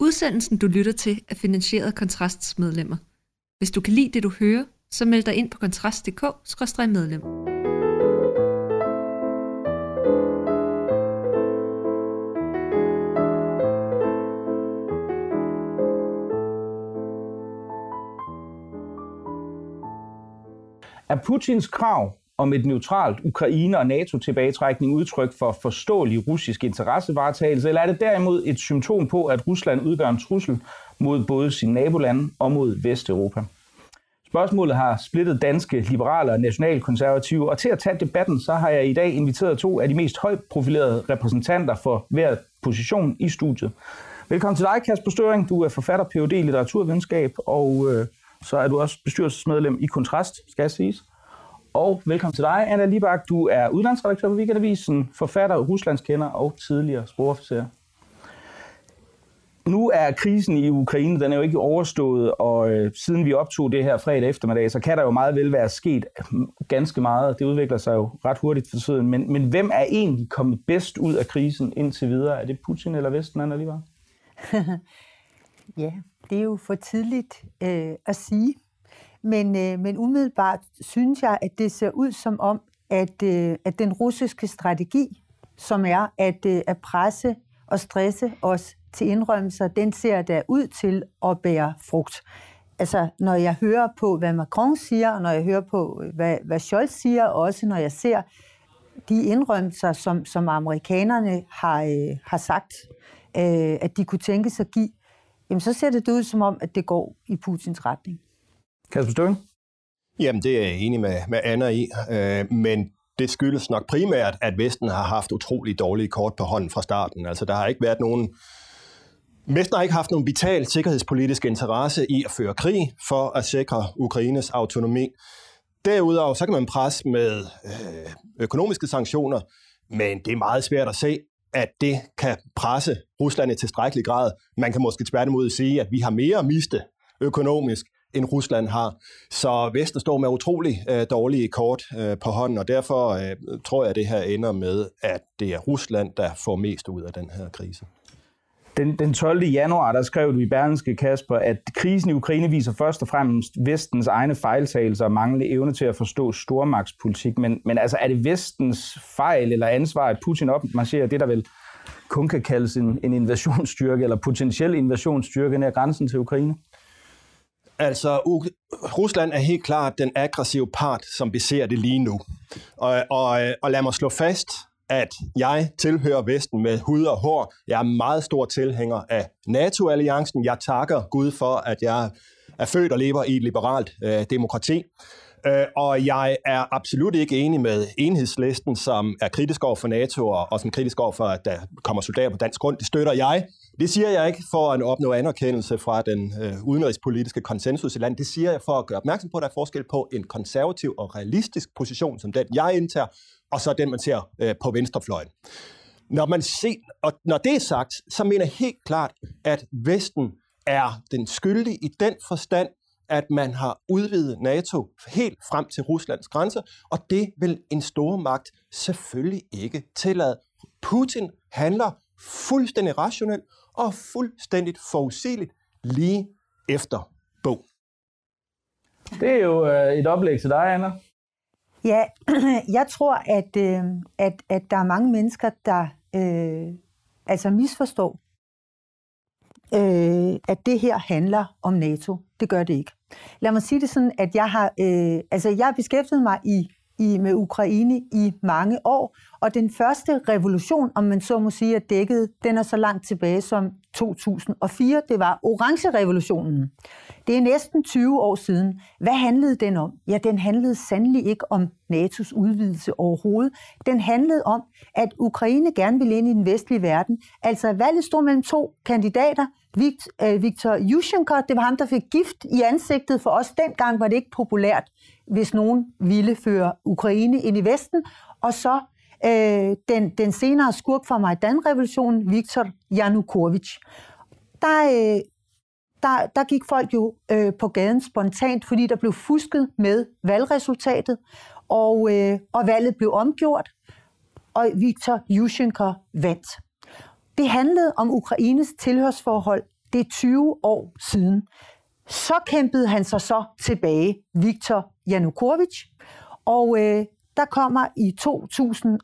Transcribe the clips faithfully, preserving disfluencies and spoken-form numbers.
Udsendelsen, du lytter til, er finansieret af Kontrasts medlemmer. Hvis du kan lide det, du hører, så meld dig ind på kontrast punktum d k skråstreg medlem. Er Putins krav om et neutralt Ukraine- og NATO-tilbagetrækning udtryk for forståelig russisk interessevaretagelse, eller er det derimod et symptom på, at Rusland udgør en trussel mod både sine nabolande og mod Vesteuropa? Spørgsmålet har splittet danske liberale og nationalkonservative, og til at tage debatten, så har jeg i dag inviteret to af de mest højt profilerede repræsentanter for hver position i studiet. Velkommen til dig, Kasper Støring. Du er forfatter, P H D i litteraturvidenskab, og øh, så er du også bestyrelsesmedlem i Kontrast, skal jeg siges. Og velkommen til dig, Anna Libak. Du er udlandsredaktør på Weekendavisen, forfatter, ruslandskender og tidligere sprogofficer. Nu er krisen i Ukraine, den er jo ikke overstået, og øh, siden vi optog det her fredag eftermiddag, så kan der jo meget vel være sket ganske meget. Det udvikler sig jo ret hurtigt for tiden. Men, men hvem er egentlig kommet bedst ud af krisen indtil videre? Er det Putin eller Vesten, Anna Libak? Ja, det er jo for tidligt øh, at sige. Men, øh, men umiddelbart synes jeg, at det ser ud som om, at, øh, at den russiske strategi, som er at, øh, at presse og stresse os til indrømmelser, den ser der ud til at bære frugt. Altså, når jeg hører på, hvad Macron siger, og når jeg hører på, hvad, hvad Scholz siger, og også når jeg ser de indrømmelser, som, som amerikanerne har, øh, har sagt, øh, at de kunne tænke sig at give, jamen så ser det ud som om, at det går i Putins retning. Kasper Støring? Jamen, det er jeg enig med, med Anna i, øh, men det skyldes nok primært, at Vesten har haft utrolig dårlige kort på hånden fra starten. Altså, der har ikke været nogen... Vesten har ikke haft nogen vital sikkerhedspolitisk interesse i at føre krig for at sikre Ukraines autonomi. Derudover så kan man presse med øh, økonomiske sanktioner, men det er meget svært at se, at det kan presse Rusland i tilstrækkelig grad. Man kan måske tværtimod sige, at vi har mere at miste økonomisk, end Rusland har. Så Vesten står med utrolig øh, dårlige kort øh, på hånden, og derfor øh, tror jeg, at det her ender med, at det er Rusland, der får mest ud af den her krise. Den, den tolvte januar, der skrev du i Berlingske, Kasper, at krisen i Ukraine viser først og fremmest Vestens egne fejltagelser og manglende evne til at forstå stormagtspolitik. Men, men altså, er det Vestens fejl eller ansvar, at Putin opmarcherer det, der vel kun kan kaldes en, en invasionsstyrke eller potentiel invasionsstyrke nær grænsen til Ukraine? Altså, Rusland er helt klart den aggressive part, som vi ser det lige nu. Og, og, og lad mig slå fast, at jeg tilhører Vesten med hud og hår. Jeg er meget stor tilhænger af NATO-alliancen. Jeg takker Gud for, at jeg er født og lever i et liberalt øh, demokrati. Øh, og jeg er absolut ikke enig med Enhedslisten, som er kritisk over for NATO, og, og som kritisk over for, at der kommer soldater på dansk grund. Det støtter jeg. Det siger jeg ikke for at opnå anerkendelse fra den øh, udenrigspolitiske konsensus i landet. Det siger jeg for at gøre opmærksom på, at der er forskel på en konservativ og realistisk position, som den jeg indtager, og så den, man ser øh, på venstrefløjen. Når, man ser, og når det er sagt, så mener jeg helt klart, at Vesten er den skyldige i den forstand, at man har udvidet NATO helt frem til Ruslands grænser, og det vil en stormagt selvfølgelig ikke tillade. Putin handler fuldstændig rationelt og fuldstændigt forudsigeligt lige efter bog. Det er jo øh, et oplæg til dig, Anna. Ja, jeg tror, at, øh, at, at der er mange mennesker, der øh, altså misforstår, øh, at det her handler om NATO. Det gør det ikke. Lad mig sige det sådan, at jeg har, øh, altså jeg har beskæftiget mig i, i, med Ukraine i mange år, og den første revolution, om man så må sige, er dækket, den er så langt tilbage som to tusind og fire. Det var Orange-revolutionen. Det er næsten tyve år siden. Hvad handlede den om? Ja, den handlede sandelig ikke om N A T O's udvidelse overhovedet. Den handlede om, at Ukraine gerne ville ind i den vestlige verden. Altså valget stod mellem to kandidater. Viktor Yushchenko, det var ham, der fik gift i ansigtet for os. Dengang var det ikke populært, hvis nogen ville føre Ukraine ind i Vesten. Og så øh, den, den senere skurk fra Majdan-revolutionen, Viktor Yanukovych. Der, øh, der, der gik folk jo øh, på gaden spontant, fordi der blev fusket med valgresultatet, og, øh, og valget blev omgjort, og Viktor Yushchenko vandt. Det handlede om Ukraines tilhørsforhold. Det Det er tyve år siden. Så kæmpede han sig så tilbage, Viktor Yanukovych, og øh, der kommer i to tusind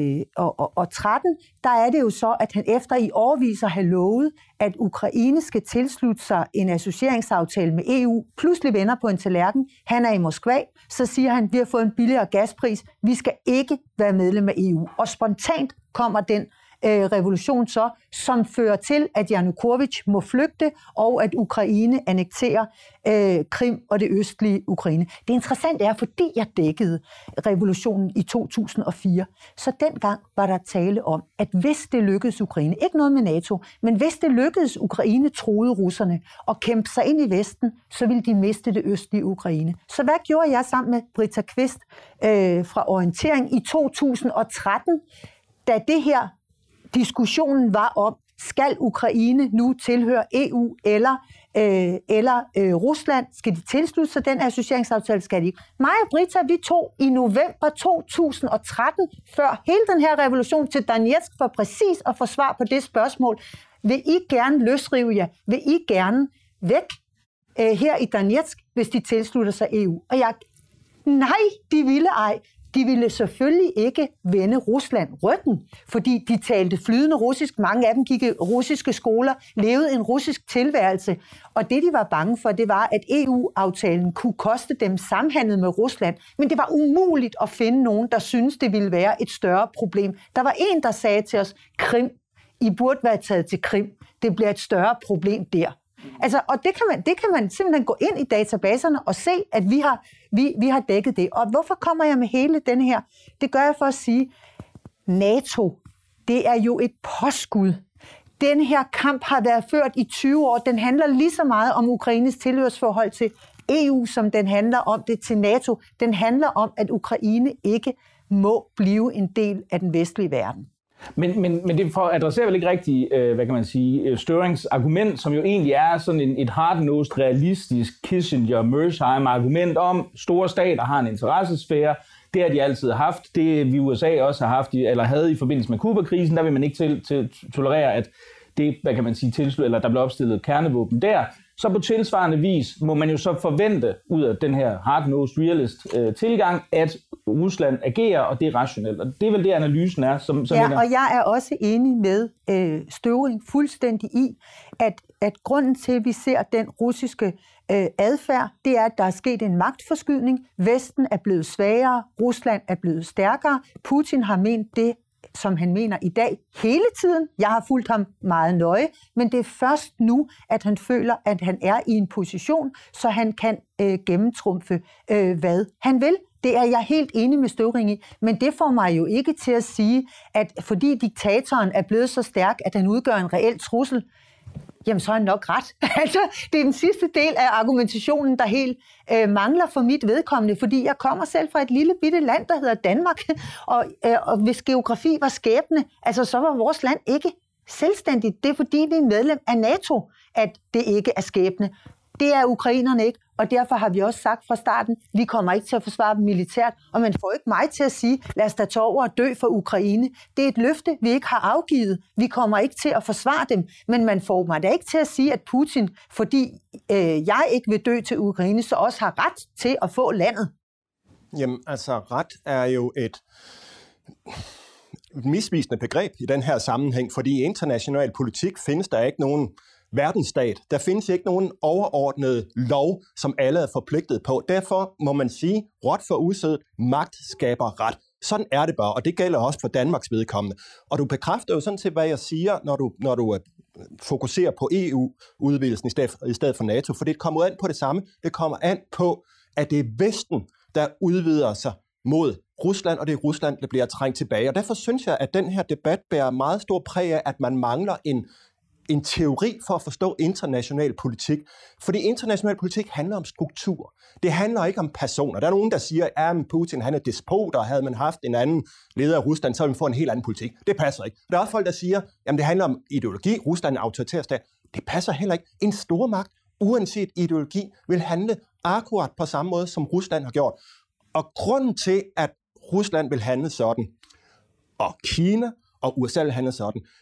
og tretten, der er det jo så, at han efter i årevis har lovet, at Ukraine skal tilslutte sig en associeringsaftale med E U, pludselig vender på en tallerken, han er i Moskva, så siger han, vi har fået en billigere gaspris, vi skal ikke være medlem af E U. Og spontant kommer den øh, revolution så, som fører til, at Yanukovych må flygte, og at Ukraine annekterer øh, Krim og det østlige Ukraine. Det interessante er, fordi jeg dækkede revolutionen i to tusind og fire, så dengang var der tale om, at hvis det lykkedes Ukraine, ikke noget med NATO, men hvis det lykkedes Ukraine, troede russerne, og kæmpe sig ind i Vesten, så ville de miste det østlige Ukraine. Så hvad gjorde jeg sammen med Britta Kvist øh, fra Orientering i to tusind og tretten, da det her diskussionen var om, skal Ukraine nu tilhøre E U eller, øh, eller øh, Rusland? Skal de tilslutte sig den associeringsaftale? Skal de ikke? Mig og Britta, vi tog i november to tusind og tretten, før hele den her revolution, til Donetsk for præcis at få svar på det spørgsmål. Vil I gerne løsrive jer? Vil I gerne væk øh, her i Donetsk, hvis de tilslutter sig E U? Og jeg, nej, de ville ej. De ville selvfølgelig ikke vende Rusland ryggen, fordi de talte flydende russisk. Mange af dem gik i russiske skoler, levede en russisk tilværelse. Og det, de var bange for, det var, at E U-aftalen kunne koste dem samhandel med Rusland. Men det var umuligt at finde nogen, der syntes, det ville være et større problem. Der var en, der sagde til os, Krim, I burde være taget til Krim. Det bliver et større problem der. Altså, og det kan, man, det kan man simpelthen gå ind i databaserne og se, at vi har, vi, vi har dækket det. Og hvorfor kommer jeg med hele den her? Det gør jeg for at sige, NATO, det er jo et påskud. Den her kamp har været ført i tyve år. Den handler lige så meget om Ukraines tilhørsforhold til E U, som den handler om det til NATO. Den handler om, at Ukraine ikke må blive en del af den vestlige verden. Men, men, men det for adresserer vel ikke rigtig, øh, hvad kan man sige, Størings argument, som jo egentlig er sådan en, et hard-nosed, realistisk Kissinger-Mersheim-argument om, store stater har en interessesfære. Det har de altid haft. Det vi U S A også har haft, eller havde i forbindelse med Kuba-krisen, der vil man ikke til, til tolerere, at det, hvad kan man sige, tilslut, eller der blev opstillet kernevåben der. Så på tilsvarende vis må man jo så forvente ud af den her hard-nosed realist øh, tilgang, at Rusland agerer, og det er rationelt. Og det er vel det, analysen er. Som, som ja, mener. Og jeg er også enig med øh, Støvring fuldstændig i, at, at grunden til, at vi ser den russiske øh, adfærd, det er, at der er sket en magtforskydning. Vesten er blevet svagere, Rusland er blevet stærkere. Putin har ment det, som han mener i dag, hele tiden. Jeg har fulgt ham meget nøje, men det er først nu, at han føler, at han er i en position, så han kan øh, gennemtrumfe, øh, hvad han vil. Det er jeg helt enig med Støvring i, men det får mig jo ikke til at sige, at fordi diktatoren er blevet så stærk, at han udgør en reel trussel, jamen så er han nok ret. Altså, det er den sidste del af argumentationen, der helt øh, mangler for mit vedkommende, fordi jeg kommer selv fra et lille bitte land, der hedder Danmark, og, øh, og hvis geografi var skæbne, altså så var vores land ikke selvstændigt. Det er fordi, vi er medlem af NATO, at det ikke er skæbne. Det er ukrainerne ikke, og derfor har vi også sagt fra starten, vi kommer ikke til at forsvare dem militært, og man får ikke mig til at sige, lad os da tage over og dø for Ukraine. Det er et løfte, vi ikke har afgivet. Vi kommer ikke til at forsvare dem, men man får mig da ikke til at sige, at Putin, fordi øh, jeg ikke vil dø til Ukraine, så også har ret til at få landet. Jamen, altså ret er jo et misvisende begreb i den her sammenhæng, fordi i international politik findes der ikke nogen verdensstat. Der findes ikke nogen overordnet lov, som alle er forpligtet på. Derfor må man sige, råt for usædet, magt skaber ret. Sådan er det bare, og det gælder også for Danmarks vedkommende. Og du bekræfter jo sådan set, hvad jeg siger, når du, når du fokuserer på E U-udvidelsen i stedet, i stedet for NATO, for det kommer an på det samme. Det kommer an på, at det er Vesten, der udvider sig mod Rusland, og det er Rusland, der bliver trængt tilbage. Og derfor synes jeg, at den her debat bærer meget stor præg af, at man mangler en en teori for at forstå international politik. Fordi international politik handler om struktur. Det handler ikke om personer. Der er nogen, der siger, at Putin han er despot, og havde man haft en anden leder af Rusland, så ville man få en helt anden politik. Det passer ikke. Der er også folk, der siger, at det handler om ideologi. Rusland er en autoritær stat. Det passer heller ikke. En stormagt, uanset ideologi, vil handle akkurat på samme måde, som Rusland har gjort. Og grunden til, at Rusland vil handle sådan, og Kina og U S A vil handle sådan,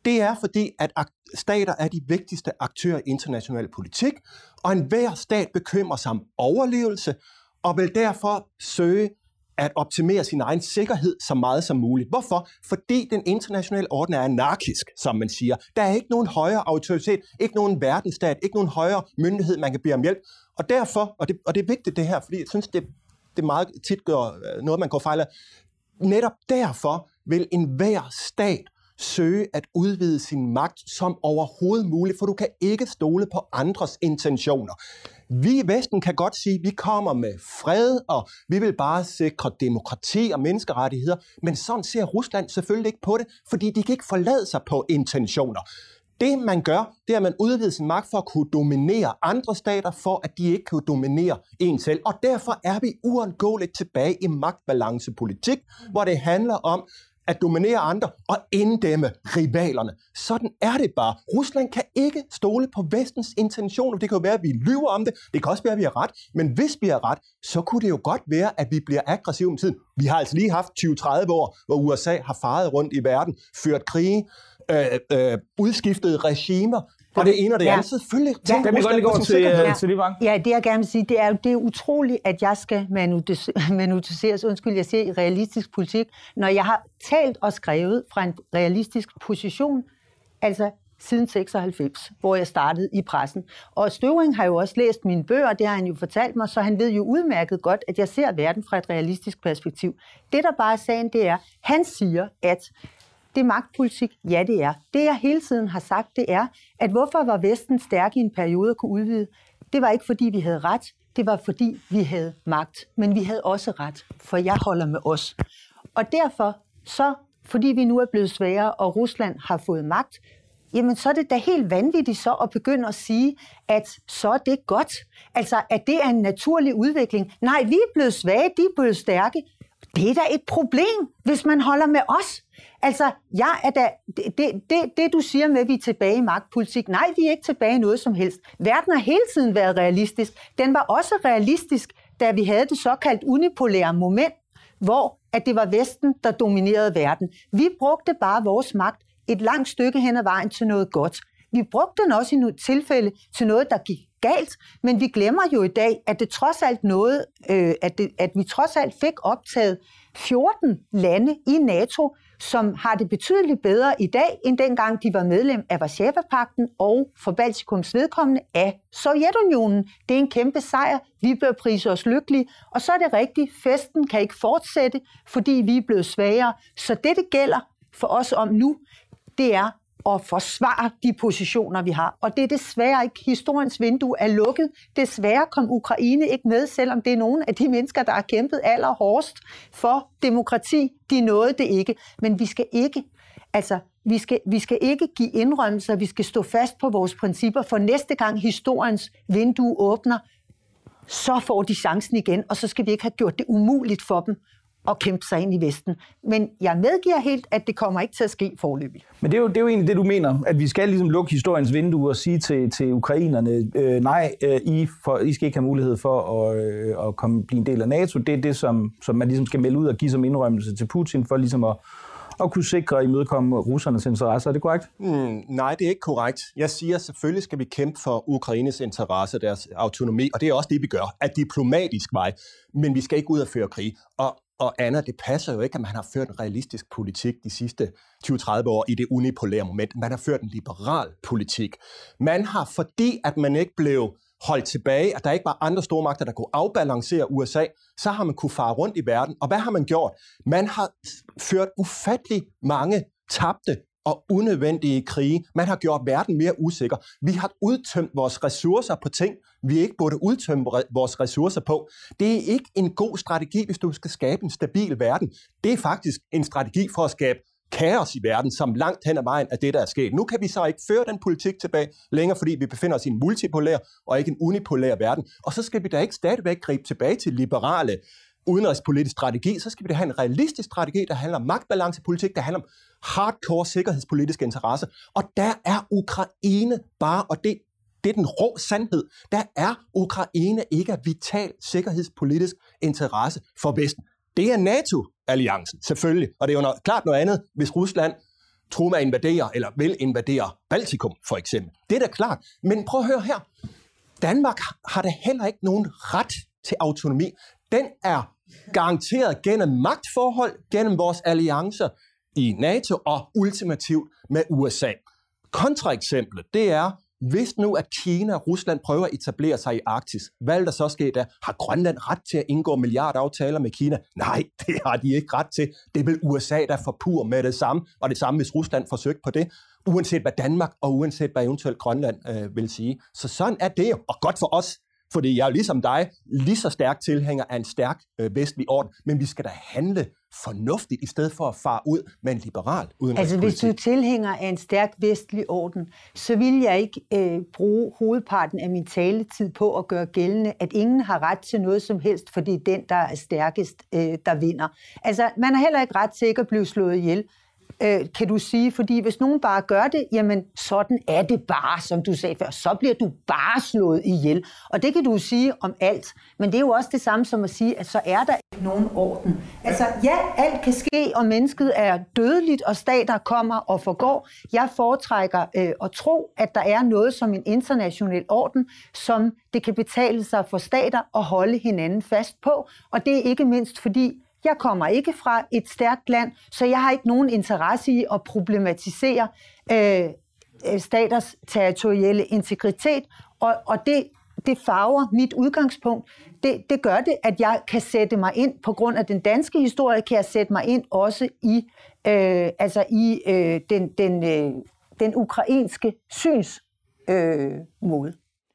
Det er fordi, at stater er de vigtigste aktører i international politik, og enhver stat bekymrer sig om overlevelse, og vil derfor søge at optimere sin egen sikkerhed så meget som muligt. Hvorfor? Fordi den internationale orden er anarkisk, som man siger. Der er ikke nogen højere autoritet, ikke nogen verdensstat, ikke nogen højere myndighed, man kan bede om hjælp. Og derfor, og det, og det er vigtigt det her, fordi jeg synes, det, det meget tit gør noget, man går fejl af. Netop derfor vil enhver stat søge at udvide sin magt som overhovedet muligt, for du kan ikke stole på andres intentioner. Vi i Vesten kan godt sige, at vi kommer med fred, og vi vil bare sikre demokrati og menneskerettigheder, men sådan ser Rusland selvfølgelig ikke på det, fordi de kan ikke forlade sig på intentioner. Det man gør, det er, at man udvider sin magt for at kunne dominere andre stater, for at de ikke kan dominere en selv. Og derfor er vi uundgåeligt tilbage i magtbalancepolitik, hvor det handler om at dominere andre og inddæmme rivalerne. Sådan er det bare. Rusland kan ikke stole på Vestens intentioner. Det kan jo være, at vi lyver om det. Det kan også være, at vi har ret. Men hvis vi har ret, så kunne det jo godt være, at vi bliver aggressive om tiden. Vi har altså lige haft tyve til tredive år, hvor U S A har faret rundt i verden, ført krige, øh, øh, udskiftet regimer, og det ene og det ja. andet. Selvfølgelig. Ja. Kan vi godt lige gå til, ja. til Livang? Ja, det jeg gerne vil sige, det er jo det er utroligt, at jeg skal manutiseres, undskyld, jeg siger i realistisk politik, når jeg har talt og skrevet fra en realistisk position, altså siden seksoghalvfems, hvor jeg startede i pressen. Og Støvring har jo også læst mine bøger, det har han jo fortalt mig, så han ved jo udmærket godt, at jeg ser verden fra et realistisk perspektiv. Det, der bare er sagen, det er, han siger, at det er magtpolitik. Ja, det er. Det, jeg hele tiden har sagt, det er, at hvorfor var Vesten stærk i en periode at kunne udvide? Det var ikke, fordi vi havde ret. Det var, fordi vi havde magt. Men vi havde også ret, for jeg holder med os. Og derfor, så, fordi vi nu er blevet svagere, og Rusland har fået magt, jamen så er det da helt vanvittigt så at begynde at sige, at så er det godt. Altså, at det er en naturlig udvikling. Nej, vi er blevet svage, de er blevet stærke. Det er da et problem, hvis man holder med os. Altså, jeg er da, det, det, det du siger med, at vi er tilbage i magtpolitik, nej, vi er ikke tilbage i noget som helst. Verden har hele tiden været realistisk. Den var også realistisk, da vi havde det såkaldt unipolære moment, hvor at det var Vesten, der dominerede verden. Vi brugte bare vores magt et langt stykke hen ad vejen til noget godt. Vi brugte den også i nogle tilfælde til noget, der gik galt, men vi glemmer jo i dag, at det trods alt noget, øh, at, det, at vi trods alt fik optaget fjorten lande i NATO, som har det betydeligt bedre i dag, end dengang de var medlem af Warszawapagten og for Baltikums vedkommende af Sovjetunionen. Det er en kæmpe sejr. Vi bør prise os lykkelige. Og så er det rigtigt, festen kan ikke fortsætte, fordi vi er blevet svagere. Så det, det gælder for os om nu, det er at forsvare de positioner, vi har. Og det er desværre ikke. Historiens vindue er lukket. Desværre kom Ukraine ikke med, selvom det er nogle af de mennesker, der har kæmpet allerhårdest for demokrati. De nåede det ikke. Men vi skal ikke, altså, vi skal, vi skal ikke give indrømmelser. Vi skal stå fast på vores principper, for næste gang historiens vindue åbner, så får de chancen igen, og så skal vi ikke have gjort det umuligt for dem og kæmpe sig ind i Vesten. Men jeg medgiver helt, at det kommer ikke til at ske foreløbigt. Men det er, jo, det er jo egentlig det, du mener, at vi skal ligesom lukke historiens vindue og sige til, til ukrainerne, øh, nej, øh, I, for, I skal ikke have mulighed for at, øh, at komme, blive en del af NATO. Det er det, som, som man ligesom skal melde ud og give som indrømmelse til Putin, for ligesom at, at kunne sikre og imødekomme russernes interesser. Er det korrekt? Mm, nej, det er ikke korrekt. Jeg siger, selvfølgelig skal vi kæmpe for Ukraines interesser, deres autonomi, og det er også det, vi gør, af diplomatisk vej. Men vi skal ikke ud og føre krig. Og Og Anna, det passer jo ikke, at man har ført en realistisk politik de sidste tyve til tredive år i det unipolære moment. Man har ført en liberal politik. Man har, fordi at man ikke blev holdt tilbage, at der ikke var andre stormagter, der kunne afbalancere U S A, så har man kunne fare rundt i verden. Og hvad har man gjort? Man har ført ufattelig mange tabte og unødvendige krige. Man har gjort verden mere usikker. Vi har udtømt vores ressourcer på ting, vi ikke burde udtømme vores ressourcer på. Det er ikke en god strategi, hvis du skal skabe en stabil verden. Det er faktisk en strategi for at skabe kaos i verden, som langt hen ad vejen er det, der er sket. Nu kan vi så ikke føre den politik tilbage længere, fordi vi befinder os i en multipolær og ikke en unipolær verden. Og så skal vi da ikke stadigvæk gribe tilbage til liberale udenrigspolitisk strategi, så skal vi da have en realistisk strategi, der handler om magtbalancepolitik, der handler om hardcore sikkerhedspolitiske interesser. Og der er Ukraine bare, og det, det er den rå sandhed, der er Ukraine ikke af vital sikkerhedspolitisk interesse for Vesten. Det er NATO-alliancen, selvfølgelig. Og det er jo noget, klart noget andet, hvis Rusland true med at invadere, eller vil invadere Baltikum, for eksempel. Det er da klart. Men prøv at høre her. Danmark har da heller ikke nogen ret til autonomi. Den er garanteret gennem magtforhold, gennem vores alliancer i NATO og ultimativt med U S A. Kontraeksemplet, det er, hvis nu at Kina og Rusland prøver at etablere sig i Arktis, hvad vil der så ske der? Har Grønland ret til at indgå milliardaftaler med Kina? Nej, det har de ikke ret til. Det vil U S A der forpur med det samme, og det samme hvis Rusland forsøgte på det, uanset hvad Danmark og uanset hvad eventuelt Grønland øh, vil sige. Så sådan er det jo, og godt for os. Fordi jeg er ligesom dig, lige så stærk tilhænger af en stærk øh, vestlig orden, men vi skal da handle fornuftigt, i stedet for at fare ud med en liberal udenrigspolitik. Altså hvis du tilhænger af en stærk vestlig orden, så vil jeg ikke øh, bruge hovedparten af min taletid på at gøre gældende, at ingen har ret til noget som helst, fordi den, der er stærkest, øh, der vinder. Altså man har heller ikke ret til ikke at blive slået ihjel, øh, kan du sige, fordi hvis nogen bare gør det, jamen sådan er det bare, som du sagde før, så bliver du bare slået ihjel. Og det kan du sige om alt, men det er jo også det samme som at sige, at så er der ikke nogen orden. Altså ja, alt kan ske, og mennesket er dødeligt, og stater kommer og forgår. Jeg foretrækker øh, at tro, at der er noget som en international orden, som det kan betale sig for stater at holde hinanden fast på, og det er ikke mindst fordi, jeg kommer ikke fra et stærkt land, så jeg har ikke nogen interesse i at problematisere øh, staters territorielle integritet, og, og det, det farver mit udgangspunkt. Det, det gør det, at jeg kan sætte mig ind, på grund af den danske historie, kan jeg sætte mig ind også i, øh, altså i øh, den, den, øh, den ukrainske synsmåde. Øh, måde.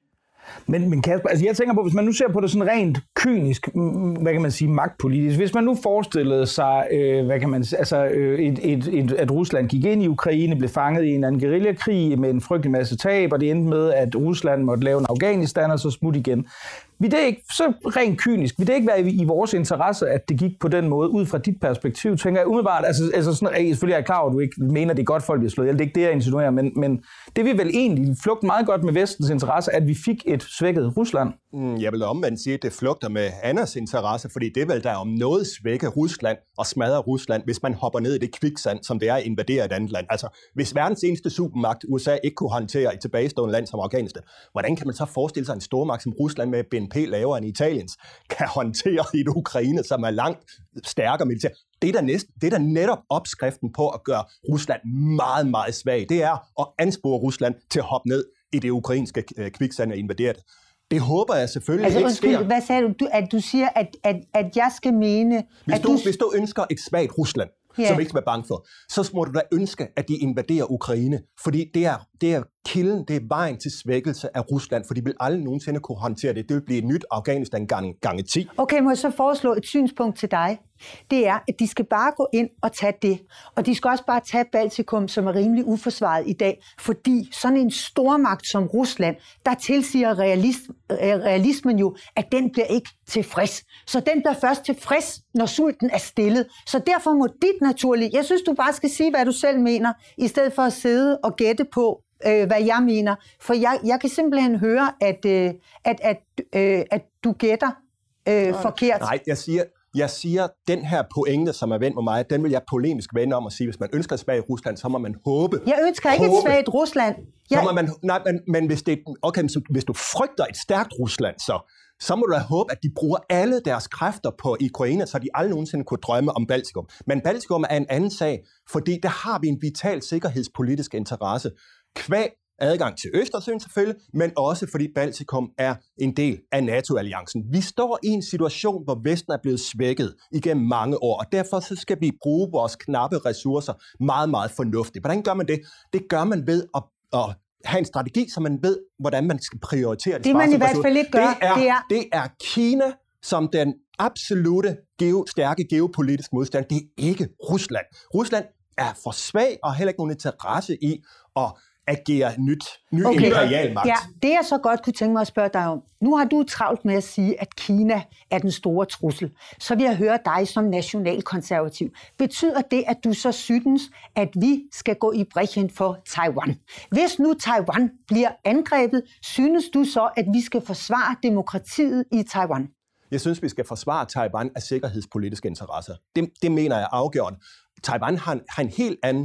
Men, men Kasper, altså jeg tænker på, hvis man nu ser på det sådan rent kynisk, hvad kan man sige, magtpolitisk, hvis man nu forestillede sig, øh, hvad kan man sige, altså øh, et, et, et, at Rusland gik ind i Ukraine, blev fanget i en anden guerillakrig med en frygtelig masse tab, og det endte med, at Rusland måtte lave en Afghanistan og så smutte igen. Vil det ikke, så rent kynisk, vil det ikke være i, i vores interesse, at det gik på den måde, ud fra dit perspektiv, tænker jeg umiddelbart, altså, altså sådan, selvfølgelig er jeg klar over, at du ikke mener, det er godt, folk bliver slået ihjel, det er ikke det, jeg insinuerer, men, men det vil vel egentlig flugte meget godt med Vestens interesse, at vi fik et svækket Rusland? Mm, jeg vil omvendt sige, at det flugter med Anders interesse, fordi det vil der om noget svække Rusland og smadre Rusland, hvis man hopper ned i det kviksand, som det er at invadere et andet land. Altså, hvis verdens eneste supermagt, U S A, ikke kunne håndtere et tilbagestående land som Afghanistan, hvordan kan man så forestille sig en stormagt som Rusland med B N P lavere end Italiens, kan håndtere et Ukraine, som er langt stærkere militær? Det er, der næsten, det er der netop opskriften på at gøre Rusland meget, meget svag. Det er at anspore Rusland til at hoppe ned i det ukrainske kviksand og invadere det. Det håber jeg selvfølgelig altså, ikke sker. Hvad sagde du? du? At du siger, at, at, at jeg skal mene... Hvis, at du, du... hvis du ønsker et svagt Rusland, yeah. som ikke skal være bange for, så må du da ønske, at de invaderer Ukraine. Fordi det er, det er kilden, det er vejen til svækkelse af Rusland, for de vil aldrig nogensinde kunne håndtere det. Det vil blive et nyt Afghanistan gange, gange ti. Okay, må jeg så foreslå et synspunkt til dig? Det er, at de skal bare gå ind og tage det. Og de skal også bare tage Baltikum, som er rimelig uforsvaret i dag. Fordi sådan en stormagt som Rusland, der tilsiger realist, realismen jo, at den bliver ikke tilfreds. Så den bliver først tilfreds, når sulten er stillet. Så derfor må dit naturligt... Jeg synes, du bare skal sige, hvad du selv mener, i stedet for at sidde og gætte på, øh, hvad jeg mener. For jeg, jeg kan simpelthen høre, at, øh, at, at, øh, at du gætter øh, forkert. Nej, jeg siger... Jeg siger, den her pointe, som er vendt med mig, den vil jeg polemisk vende om at sige, hvis man ønsker et svagt Rusland, så må man håbe... Jeg ønsker ikke håbe, et svagt Rusland. Jeg... Så må man, nej, men, men hvis, det, okay, hvis du frygter et stærkt Rusland, så, så må du da håbe, at de bruger alle deres kræfter på Ukraine, så de aldrig nogensinde kunne drømme om Baltikum. Men Baltikum er en anden sag, fordi der har vi en vital sikkerhedspolitisk interesse. Kvæg adgang til Østersøen selvfølgelig, men også fordi Baltikum er en del af NATO-alliancen. Vi står i en situation, hvor Vesten er blevet svækket igennem mange år, og derfor så skal vi bruge vores knappe ressourcer meget, meget fornuftigt. Hvordan gør man det? Det gør man ved at, at have en strategi, så man ved, hvordan man skal prioritere det. Det man i hvert fald ikke gør, det er, det er... det er Kina som den absolute geo, stærke geopolitiske modstand. Det er ikke Rusland. Rusland er for svag og heller ikke nogen interesse i at agere nyt, ny okay. imperial magt. Ja, det jeg så godt kunne tænke mig at spørge dig om. Nu har du travlt med at sige, at Kina er den store trussel. Så vil jeg høre dig som nationalkonservativ. Betyder det, at du så synes, at vi skal gå i brechen for Taiwan? Hvis nu Taiwan bliver angrebet, synes du så, at vi skal forsvare demokratiet i Taiwan? Jeg synes, vi skal forsvare Taiwan af sikkerhedspolitiske interesser. Det, det mener jeg afgørende. Taiwan har en, har en helt anden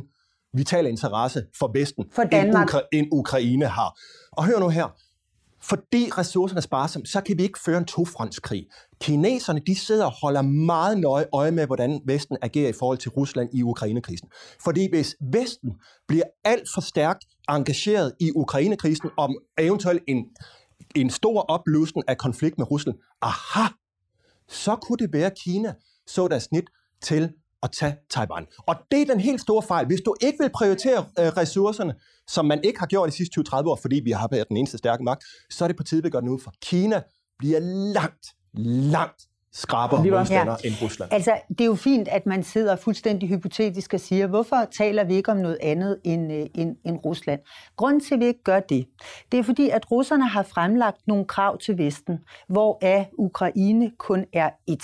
vital interesse for Vesten, for Danmark, end, Ukra- end Ukraine har. Og hør nu her. Fordi ressourcerne er sparsomme, så kan vi ikke føre en tofrontskrig. Kineserne, de sidder og holder meget nøje øje med, hvordan Vesten agerer i forhold til Rusland i Ukrainekrisen. Fordi hvis Vesten bliver alt for stærkt engageret i Ukrainekrisen, om eventuelt en, en stor opblussen af konflikt med Rusland, aha, så kunne det være, at Kina så der snit til at tage Taiwan. Og det er den helt store fejl. Hvis du ikke vil prioritere øh, ressourcerne, som man ikke har gjort de sidste tyve til tredive år, fordi vi har været den eneste stærke magt, så er det på tide, vi gør den ud for. Kina bliver langt, langt skrabere modstander ja. end Rusland. Altså, det er jo fint, at man sidder fuldstændig hypotetisk og siger, hvorfor taler vi ikke om noget andet end, øh, end, end Rusland? Grunden til, at vi ikke gør det, det er fordi, at russerne har fremlagt nogle krav til Vesten, hvoraf Ukraine kun er et.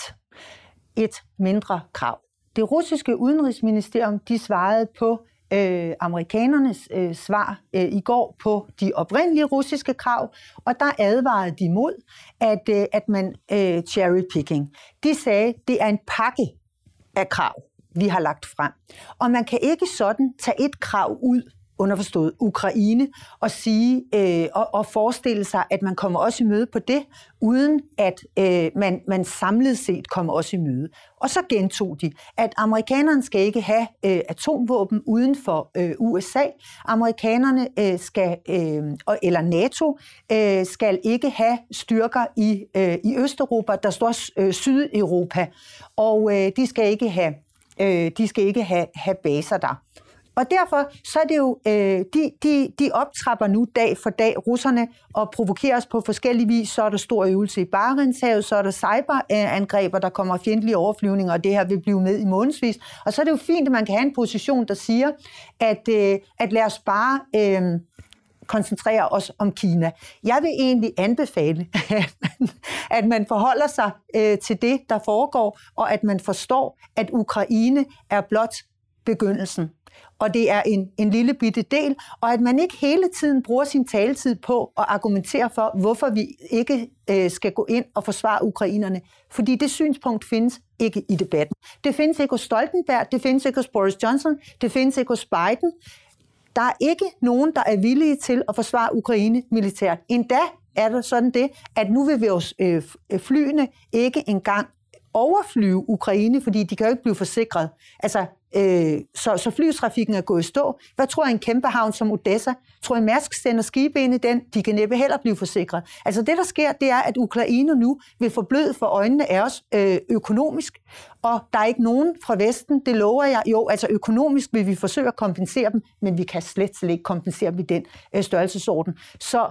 Et mindre krav. Det russiske udenrigsministerium, de svarede på øh, amerikanernes øh, svar øh, i går på de oprindelige russiske krav, og der advarede de mod, at, øh, at man øh, cherry-picking. De sagde, det er en pakke af krav, vi har lagt frem. Og man kan ikke sådan tage et krav ud, underforstået Ukraine, og sige øh, og, og forestille sig, at man kommer også i møde på det, uden at øh, man, man samlet set kommer også i møde. Og så gentog de, at amerikanerne skal ikke have øh, atomvåben uden for øh, U S A. Amerikanerne øh, skal, øh, eller NATO øh, skal ikke have styrker i, øh, i Østeuropa, der står øh, Sydeuropa, og øh, de skal ikke have, øh, de skal ikke have, have baser der. Og derfor så er det jo, øh, de, de, de optrapper nu dag for dag russerne og provokerer os på forskellige vis. Så er der stor øvelse i Barentshavet, så er der cyberangreber, der kommer fjendtlige overflyvninger, og det her vil blive med i månedsvis. Og så er det jo fint, at man kan have en position, der siger, at, øh, at lad os bare øh, koncentrere os om Kina. Jeg vil egentlig anbefale, at man forholder sig øh, til det, der foregår, og at man forstår, at Ukraine er blot begyndelsen. Og det er en, en lille bitte del, og at man ikke hele tiden bruger sin taletid på at argumentere for, hvorfor vi ikke øh, skal gå ind og forsvare ukrainerne. Fordi det synspunkt findes ikke i debatten. Det findes ikke hos Stoltenberg, det findes ikke hos Boris Johnson, det findes ikke hos Biden. Der er ikke nogen, der er villige til at forsvare Ukraine militært. Endda er der sådan det, at nu vil vi os øh, flyene ikke engang overflyve Ukraine, fordi de kan jo ikke blive forsikret. Altså, øh, så, så flytrafikken er gået i stå. Hvad tror jeg, en kæmpe havn som Odessa? Tror jeg, Mærsk sender skibe ind i den? De kan næppe heller blive forsikret. Altså det, der sker, det er, at Ukraine nu vil forbløde for øjnene af os øh, økonomisk, og der er ikke nogen fra Vesten, det lover jeg. Jo, altså økonomisk vil vi forsøge at kompensere dem, men vi kan slet, slet ikke kompensere dem i den øh, størrelsesorden. Så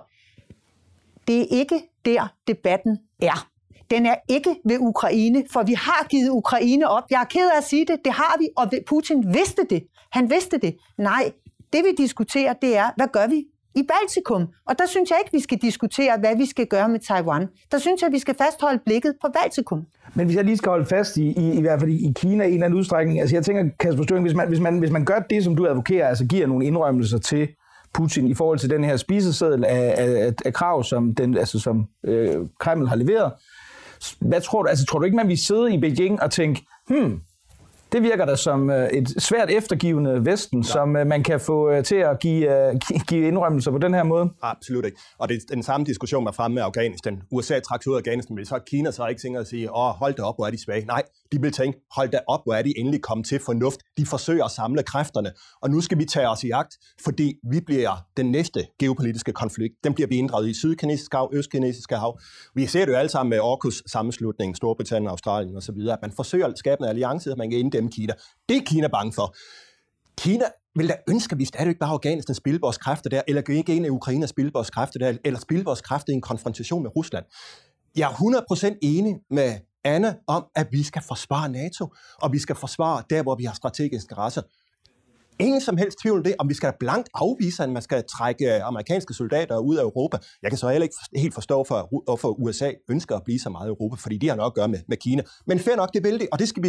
det er ikke der, debatten er. Den er ikke ved Ukraine, for vi har givet Ukraine op. Jeg er ked af at sige det, det har vi, og Putin vidste det. Han vidste det. Nej, det vi diskuterer, det er, hvad gør vi i Baltikum? Og der synes jeg ikke, vi skal diskutere, hvad vi skal gøre med Taiwan. Der synes jeg, vi skal fastholde blikket på Baltikum. Men hvis jeg lige skal holde fast i, i, i hvert fald i Kina i en eller anden udstrækning, altså jeg tænker, Kasper Støring, hvis man, hvis man, hvis man gør det, som du advokerer, altså giver nogle indrømmelser til Putin i forhold til den her spiseseddel af, af, af krav, som, den, altså, som øh, Kreml har leveret, hvad tror du? Altså, tror du ikke, man vil sidde i Beijing og tænke, hmm, det virker da som et svært eftergivende Vesten, ja. som man kan få til at give, give indrømmelser på den her måde? Absolut ikke. Og det er den samme diskussion, man fremme med Afghanistan. U S A trak sig ud af Afghanistan, men så har Kina så ikke tænkt at sige, åh, hold da op, hvor er de svage. Nej, de vil tænke, hold da op, hvor er de endelig kommet til fornuft. De forsøger at samle kræfterne, og nu skal vi tage os i agt, fordi vi bliver den næste geopolitiske konflikt. Den bliver vi inddraget i Sydkinesiske hav, Østkinesiske hav. Vi ser det jo alle sammen med AUKUS-sammenslutningen, Storbritannien, Australien osv., at man forsøger at skabe en alliance, at man kan inddæmme Kina. Det er Kina bange for. Kina vil da ønske, at vi stadigvæk bare Afghanistan spille vores kræfter der, eller ikke ind i Ukraine og spille vores kræfter der, eller spille vores kræfter i en konfrontation med Rusland. Jeg er hundrede procent enig med Anna om, at vi skal forsvare NATO, og vi skal forsvare der, hvor vi har strategiske interesser. Ingen som helst tvivl om det, om vi skal blankt afvise, at man skal trække amerikanske soldater ud af Europa. Jeg kan så heller ikke helt forstå, hvorfor U S A ønsker at blive så meget i Europa, fordi de har nok at gøre med, med Kina. Men fair nok, det vil det, og det skal vi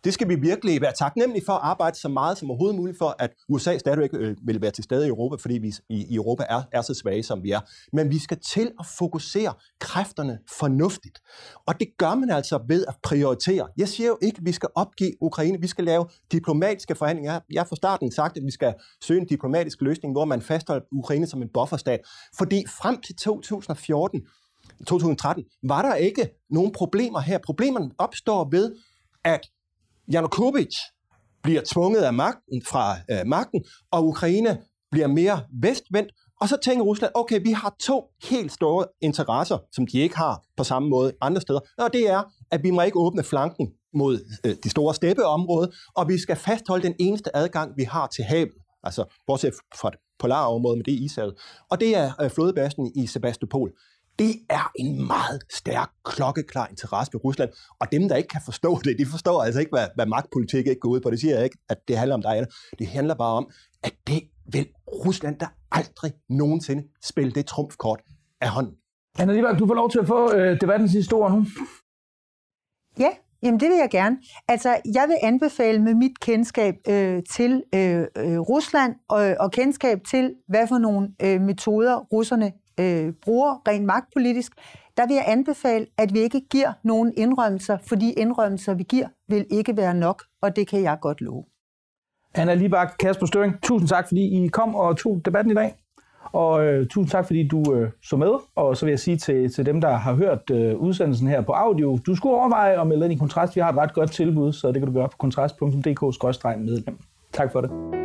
Det skal vi virkelig være taknemmelige for at arbejde så meget som overhovedet muligt for, at U S A stadigvæk øh, vil være til stede i Europa, fordi vi i, i Europa er, er så svage, som vi er. Men vi skal til at fokusere kræfterne fornuftigt. Og det gør man altså ved at prioritere. Jeg siger jo ikke, at vi skal opgive Ukraine. Vi skal lave diplomatiske forhandlinger. Jeg har fra starten sagt, at vi skal søge en diplomatisk løsning, hvor man fastholder Ukraine som en bufferstat. Fordi frem til to tusind og fjorten, to tusind og tretten var der ikke nogen problemer her. Problemerne opstår ved, at Janukovyč bliver tvunget af magten, fra øh, magten, og Ukraine bliver mere vestvendt. Og så tænker Rusland, okay, vi har to helt store interesser, som de ikke har på samme måde andre steder. Og det er, at vi må ikke åbne flanken mod øh, de store steppeområder, og vi skal fastholde den eneste adgang, vi har til havet. Altså, bortset fra det polarområde, men det er Ishavet. Og det er øh, flådebasen i Sebastopol. Det er en meget stærk, klokkeklar interesse for Rusland, og dem, der ikke kan forstå det, de forstår altså ikke, hvad, hvad magtpolitik ikke går ud på. Det siger jeg ikke, at det handler om dig. Det handler bare om, at det vil Rusland der aldrig nogensinde spille det trumfkort af hånden. Anna Libak, du får lov til at få øh, debattens sidste ord nu. Ja, jamen det vil jeg gerne. Altså, jeg vil anbefale med mit kendskab øh, til øh, øh, Rusland og, og kendskab til, hvad for nogle øh, metoder russerne øh, bruger rent magtpolitisk, der vil jeg anbefale, at vi ikke giver nogen indrømmelser, for de indrømmelser, vi giver, vil ikke være nok, og det kan jeg godt love. Anna Libak, Kasper Støring, tusind tak, fordi I kom og tog debatten i dag. Og øh, tusind tak, fordi du øh, så med. Og så vil jeg sige til, til dem, der har hørt øh, udsendelsen her på audio, du skulle overveje at melde ind i Kontrast. Vi har et ret godt tilbud, så det kan du gøre på kontrast punktum d k skråstreg medlem. Tak for det.